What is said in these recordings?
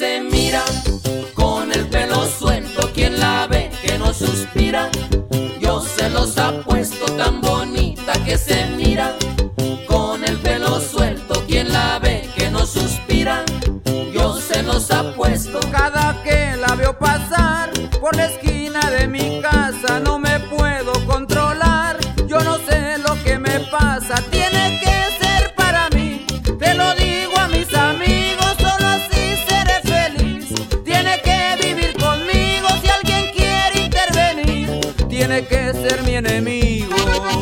se mira con el pelo suelto, quien la ve que no suspira. Yo se los apuesto, tan bonita que se mira con el pelo suelto, quien la ve que no suspira. Yo se los apuesto. Cada que la veo pasar por la esquina de mi casa no me puedo controlar. Yo no sé lo que me pasa, tiene que ser para mí. Te lo digo a mis amigos, solo así seré feliz. Tiene que vivir conmigo, si alguien quiere intervenir, tiene que ser mi enemigo.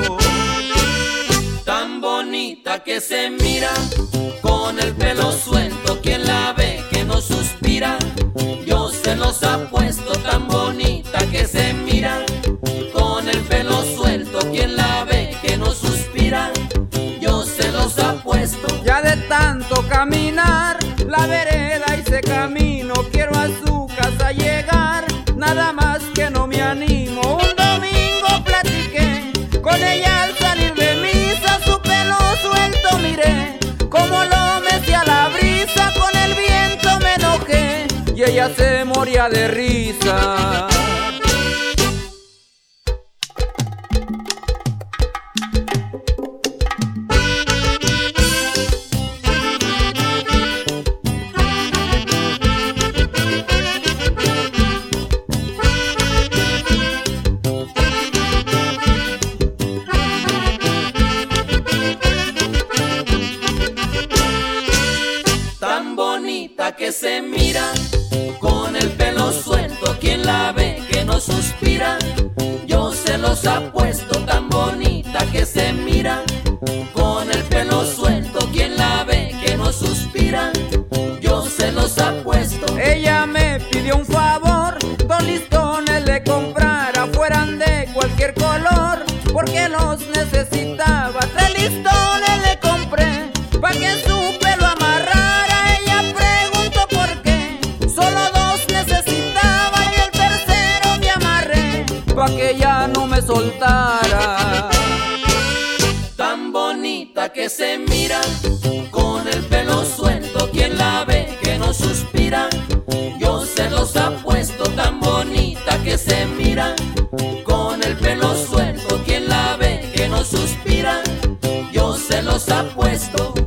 Tan bonita que se mira con el pelo suelto, quien la ve que no suspira. Yo se los apuesto, tan bonita que se mira con el pelo suelto, quien la ve que no suspira. Yo se los apuesto. Ya de tanto caminar la vereda hice camino, quiero a su casa llegar, nada más que no me animo. Un domingo platiqué con ella al salir de misa, su pelo suelto miré, como lo mecía la brisa, con el viento me enojé y ella se moría de risa. Tan bonita que se mira con el pelo suelto, quien la ve que no suspira. Yo se los apuesto, tan bonita que se mira con el pelo suelto, quien la ve que no suspira. Yo se los apuesto. Ella me pidió un favor, 2 listones le comprara, fueran de cualquier color, porque los necesitaba. 3 listones le compré, pa' que su pelo amarrara. Ella preguntó por qué, solo 2 necesitaba y el tercero me amarré, pa' que ya no me soltara. Tan bonita que se mira con el pelo suelto, quien la ve que no suspira. Yo se los apuesto, tan bonita que se mira con el pelo suelto, quien la ve que no suspira. Yo se los apuesto.